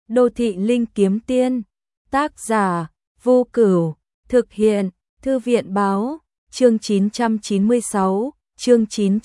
Đô thị linh kiếm tiên, tác giả, Vô Cửu, thực hiện, Thư viện báo, chương 996, chương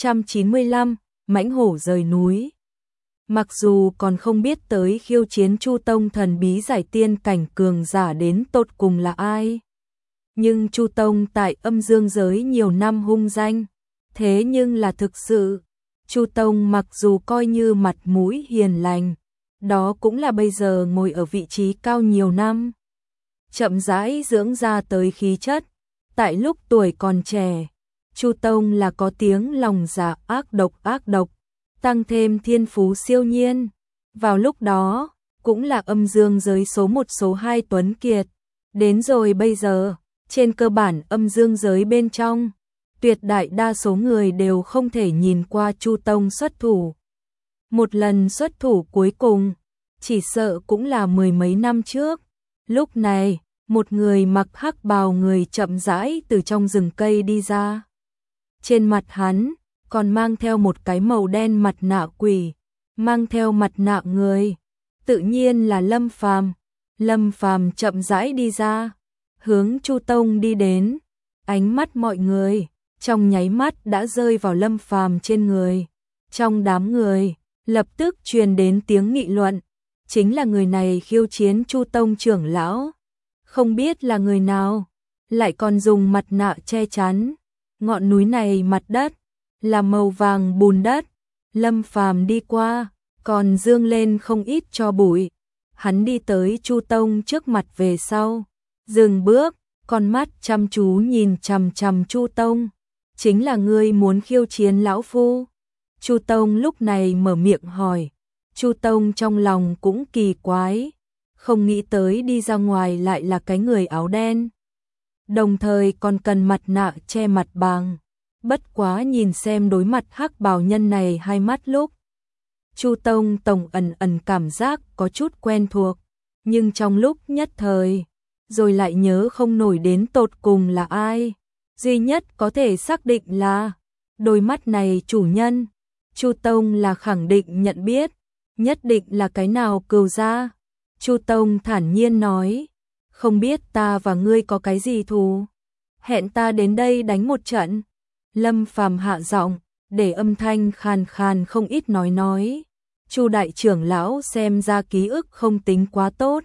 995, mãnh hổ rời núi. Mặc dù còn không biết tới khiêu chiến Chu Tông thần bí giải tiên cảnh cường giả đến tột cùng là ai, nhưng Chu Tông tại âm dương giới nhiều năm hung danh, thế nhưng là thực sự, Chu Tông mặc dù coi như mặt mũi hiền lành, đó cũng là bây giờ ngồi ở vị trí cao nhiều năm, chậm rãi dưỡng ra tới khí chất. Tại lúc tuổi còn trẻ, Chu Tông là có tiếng lòng dạ ác độc, tăng thêm thiên phú siêu nhiên. Vào lúc đó, cũng là âm dương giới số 1 số 2 tuấn kiệt. Đến rồi bây giờ, trên cơ bản âm dương giới bên trong, tuyệt đại đa số người đều không thể nhìn qua Chu Tông xuất thủ. Một lần xuất thủ cuối cùng, chỉ sợ cũng là mười mấy năm trước. Lúc này, một người mặc hắc bào người chậm rãi từ trong rừng cây đi ra. Trên mặt hắn, còn mang theo một cái màu đen mặt nạ quỷ, mang theo mặt nạ người. Tự nhiên là Lâm Phàm. Lâm Phàm chậm rãi đi ra, hướng Chu Tông đi đến. Ánh mắt mọi người, trong nháy mắt đã rơi vào Lâm Phàm trên người. Trong đám người, lập tức truyền đến tiếng nghị luận. Chính là người này khiêu chiến Chu Tông trưởng lão. Không biết là người nào, lại còn dùng mặt nạ che chắn. Ngọn núi này mặt đất là màu vàng bùn đất. Lâm Phàm đi qua, còn dương lên không ít tro bụi. Hắn đi tới Chu Tông trước mặt về sau, dừng bước, con mắt chăm chú nhìn chằm chằm Chu Tông. Chính là ngươi muốn khiêu chiến lão phu? Chu Tông lúc này mở miệng hỏi. Chu Tông trong lòng cũng kỳ quái, không nghĩ tới đi ra ngoài lại là cái người áo đen, đồng thời còn cần mặt nạ che mặt bằng. Bất quá nhìn xem đối mặt hắc bào nhân này hai mắt lúc, Chu Tông tổng ẩn cảm giác có chút quen thuộc, nhưng trong lúc nhất thời, rồi lại nhớ không nổi đến tột cùng là ai. Duy nhất có thể xác định là đôi mắt này chủ nhân, Chu Tông là khẳng định nhận biết, nhất định là cái nào Cừu gia. Chu Tông thản nhiên nói, không biết ta và ngươi có cái gì thù, hẹn ta đến đây đánh một trận. Lâm Phàm hạ giọng, để âm thanh khàn khàn không ít nói. Chu đại trưởng lão xem ra ký ức không tính quá tốt,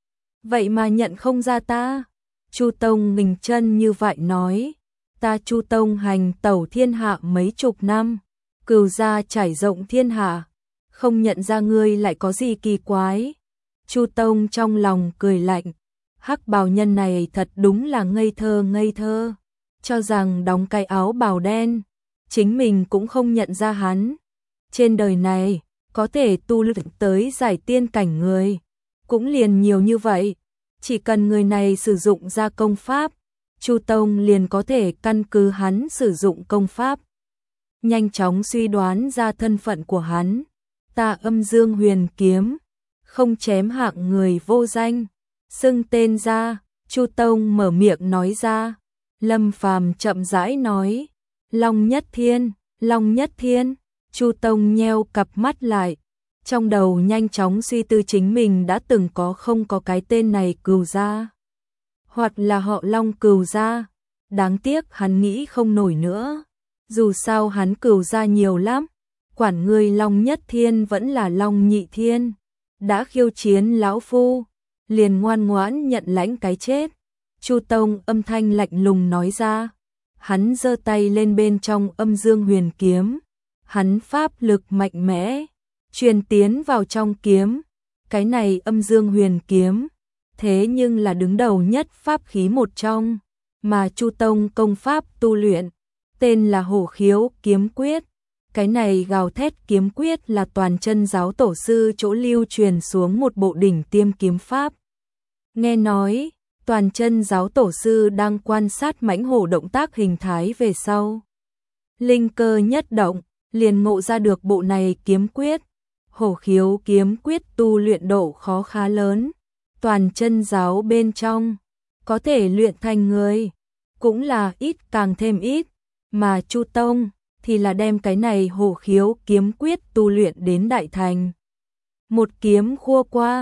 vậy mà nhận không ra ta. Chu Tông nghình chân như vậy nói, ta Chu Tông hành tẩu thiên hạ mấy chục năm, Cừu gia trải rộng thiên hạ, không nhận ra ngươi lại có gì kỳ quái. Chu Tông trong lòng cười lạnh, hắc bào nhân này thật đúng là ngây thơ, cho rằng đóng cái áo bào đen, chính mình cũng không nhận ra hắn. Trên đời này, có thể tu luyện tới giải tiên cảnh người, cũng liền nhiều như vậy, chỉ cần người này sử dụng ra công pháp, Chu Tông liền có thể căn cứ hắn sử dụng công pháp, nhanh chóng suy đoán ra thân phận của hắn. Ta Âm Dương Huyền Kiếm, không chém hạng người vô danh, xưng tên ra. Chu Tông mở miệng nói ra. Lâm Phàm chậm rãi nói, Long Nhất Thiên. Chu Tông nheo cặp mắt lại, trong đầu nhanh chóng suy tư chính mình đã từng có không có cái tên này Cừu gia, hoặc là họ Long Cừu gia. Đáng tiếc hắn nghĩ không nổi nữa, dù sao hắn Cừu gia nhiều lắm, quản ngươi Long Nhất Thiên vẫn là Long Nhị Thiên, đã khiêu chiến lão phu, liền ngoan ngoãn nhận lãnh cái chết. Chu Tông âm thanh lạnh lùng nói ra, hắn giơ tay lên bên trong Âm Dương Huyền Kiếm, hắn pháp lực mạnh mẽ, truyền tiến vào trong kiếm. Cái này Âm Dương Huyền Kiếm, thế nhưng là đứng đầu nhất pháp khí một trong, mà Chu Tông công pháp tu luyện, tên là Hổ Khiếu Kiếm Quyết. Cái này gào thét kiếm quyết là toàn chân giáo tổ sư chỗ lưu truyền xuống một bộ đỉnh tiêm kiếm pháp. Nghe nói, toàn chân giáo tổ sư đang quan sát mãnh hổ động tác hình thái về sau, linh cơ nhất động, liền ngộ ra được bộ này kiếm quyết. Hổ Khiếu Kiếm Quyết tu luyện độ khó khá lớn, toàn chân giáo bên trong, có thể luyện thành người, cũng là ít càng thêm ít, mà Chu Tông thì là đem cái này Hổ Khiếu Kiếm Quyết tu luyện đến đại thành. Một kiếm khua qua,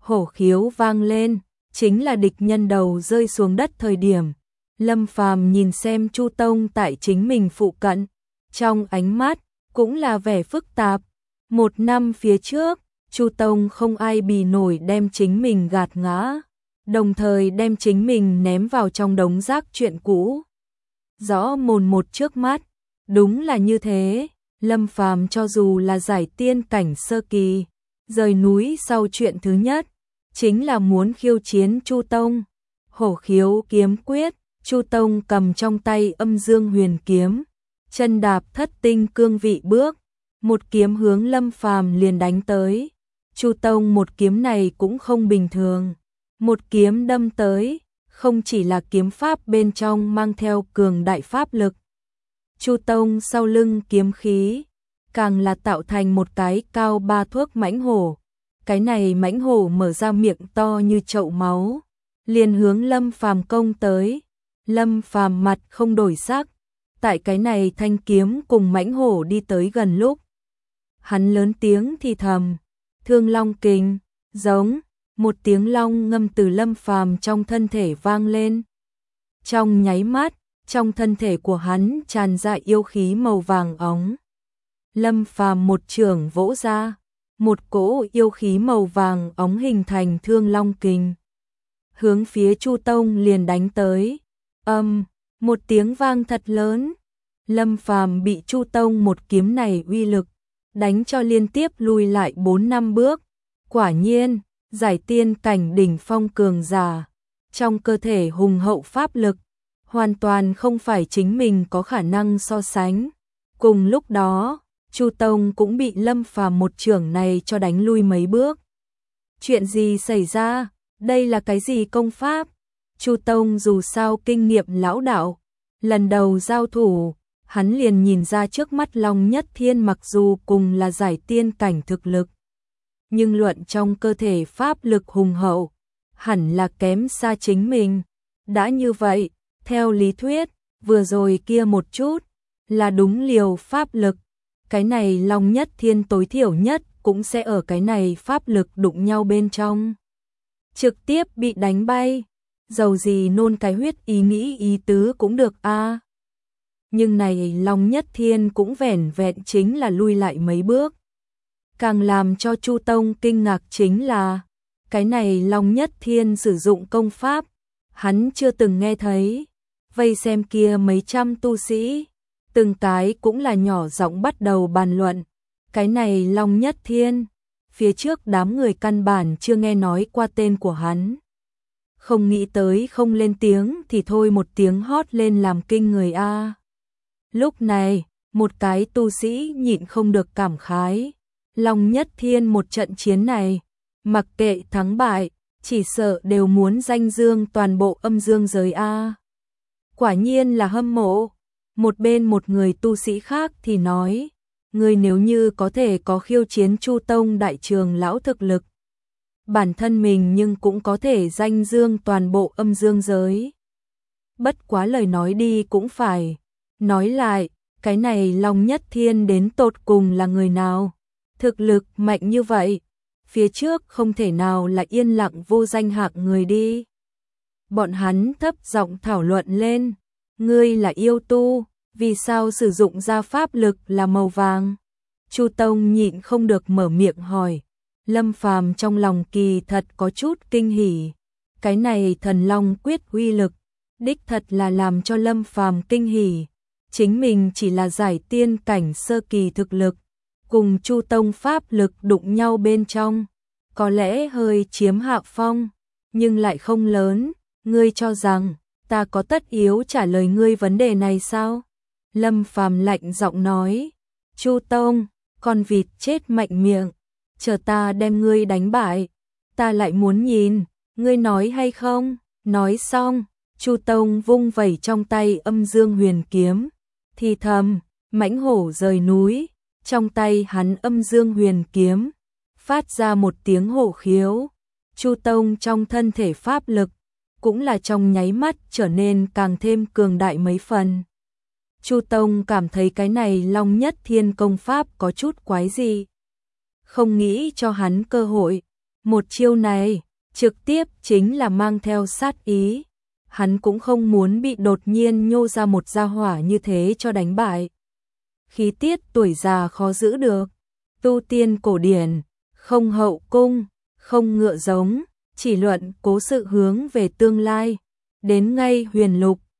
hổ khiếu vang lên, chính là địch nhân đầu rơi xuống đất thời điểm. Lâm Phàm nhìn xem Chu Tông tại chính mình phụ cận, trong ánh mắt cũng là vẻ phức tạp. 1 năm phía trước, Chu Tông không ai bì nổi đem chính mình gạt ngã, đồng thời đem chính mình ném vào trong đống rác chuyện cũ. Rõ mồn một trước mắt, đúng là như thế, Lâm Phàm cho dù là giải tiên cảnh sơ kỳ, rời núi sau chuyện thứ nhất, chính là muốn khiêu chiến Chu Tông. Hổ khiếu kiếm quyết, Chu Tông cầm trong tay âm dương huyền kiếm, chân đạp thất tinh cương vị bước, một kiếm hướng Lâm Phàm liền đánh tới. Chu Tông một kiếm này cũng không bình thường, một kiếm đâm tới, không chỉ là kiếm pháp bên trong mang theo cường đại pháp lực. Chu Tông sau lưng kiếm khí, càng là tạo thành một cái cao 3 thước mãnh hổ. Cái này mãnh hổ mở ra miệng to như chậu máu, liền hướng Lâm Phàm công tới. Lâm Phàm mặt không đổi sắc, tại cái này thanh kiếm cùng mãnh hổ đi tới gần lúc, hắn lớn tiếng thì thầm, Thương Long Kình, giống, một tiếng long ngâm từ Lâm Phàm trong thân thể vang lên. Trong nháy mắt, trong thân thể của hắn tràn ra yêu khí màu vàng óng. Lâm Phàm một chưởng vỗ ra, một cỗ yêu khí màu vàng óng hình thành Thương Long Kình, hướng phía Chu Tông liền đánh tới. Một tiếng vang thật lớn. Lâm Phàm bị Chu Tông một kiếm này uy lực đánh cho liên tiếp lùi lại 4 năm bước. Quả nhiên, giải tiên cảnh đỉnh phong cường giả, trong cơ thể hùng hậu pháp lực, hoàn toàn không phải chính mình có khả năng so sánh. Cùng lúc đó, Chu Tông cũng bị Lâm Phàm một chưởng này cho đánh lui mấy bước. Chuyện gì xảy ra? Đây là cái gì công pháp? Chu Tông dù sao kinh nghiệm lão đạo, lần đầu giao thủ, hắn liền nhìn ra trước mắt Long Nhất Thiên mặc dù cùng là giải tiên cảnh thực lực, nhưng luận trong cơ thể pháp lực hùng hậu, hẳn là kém xa chính mình. Đã như vậy, theo lý thuyết, vừa rồi kia một chút, là đúng liều pháp lực. Cái này Long Nhất Thiên tối thiểu nhất cũng sẽ ở cái này pháp lực đụng nhau bên trong, trực tiếp bị đánh bay. Dầu gì nôn cái huyết ý nghĩ ý tứ cũng được a. Nhưng này Long Nhất Thiên cũng vẻn vẹn chính là lui lại mấy bước. Càng làm cho Chu Tông kinh ngạc chính là, cái này Long Nhất Thiên sử dụng công pháp, hắn chưa từng nghe thấy. Vây xem kia mấy trăm tu sĩ, từng cái cũng là nhỏ giọng bắt đầu bàn luận. Cái này Long Nhất Thiên, phía trước đám người căn bản chưa nghe nói qua tên của hắn. Không nghĩ tới không lên tiếng thì thôi một tiếng hót lên làm kinh người a. Lúc này, một cái tu sĩ nhịn không được cảm khái. Long Nhất Thiên một trận chiến này, mặc kệ thắng bại, chỉ sợ đều muốn danh dương toàn bộ âm dương giới a. Quả nhiên là hâm mộ. Một bên một người tu sĩ khác thì nói, người nếu như có thể có khiêu chiến Chu Tông đại trường lão thực lực, bản thân mình nhưng cũng có thể danh dương toàn bộ âm dương giới. Bất quá lời nói đi cũng phải, nói lại, cái này Long Nhất Thiên đến tột cùng là người nào? Thực lực mạnh như vậy, phía trước không thể nào là yên lặng vô danh hạng người đi. Bọn hắn thấp giọng thảo luận lên, ngươi là yêu tu, vì sao sử dụng ra pháp lực là màu vàng? Chu Tông nhịn không được mở miệng hỏi. Lâm Phàm trong lòng kỳ thật có chút kinh hỉ. Cái này thần long quyết uy lực, đích thật là làm cho Lâm Phàm kinh hỉ. Chính mình chỉ là giải tiên cảnh sơ kỳ thực lực, cùng Chu Tông pháp lực đụng nhau bên trong, có lẽ hơi chiếm hạ phong, nhưng lại không lớn. Ngươi cho rằng ta có tất yếu trả lời ngươi vấn đề này sao? Lâm Phàm lạnh giọng nói. Chu Tông, con vịt chết mạnh miệng, chờ ta đem ngươi đánh bại, ta lại muốn nhìn, ngươi nói hay không? Nói xong, Chu Tông vung vẩy trong tay âm dương huyền kiếm, thì thầm, mãnh hổ rời núi, trong tay hắn âm dương huyền kiếm, phát ra một tiếng hổ khiếu. Chu Tông trong thân thể pháp lực, cũng là trong nháy mắt trở nên càng thêm cường đại mấy phần. Chu Tông cảm thấy cái này Long Nhất Thiên công pháp có chút quái gì. Không nghĩ cho hắn cơ hội, Một chiêu này, trực tiếp chính là mang theo sát ý. Hắn cũng không muốn bị đột nhiên nhô ra một gia hỏa như thế cho đánh bại. Khí tiết tuổi già khó giữ được. Tu tiên cổ điển, không hậu cung, không ngựa giống, chỉ luận cố sự hướng về tương lai. Đến ngay huyền lục,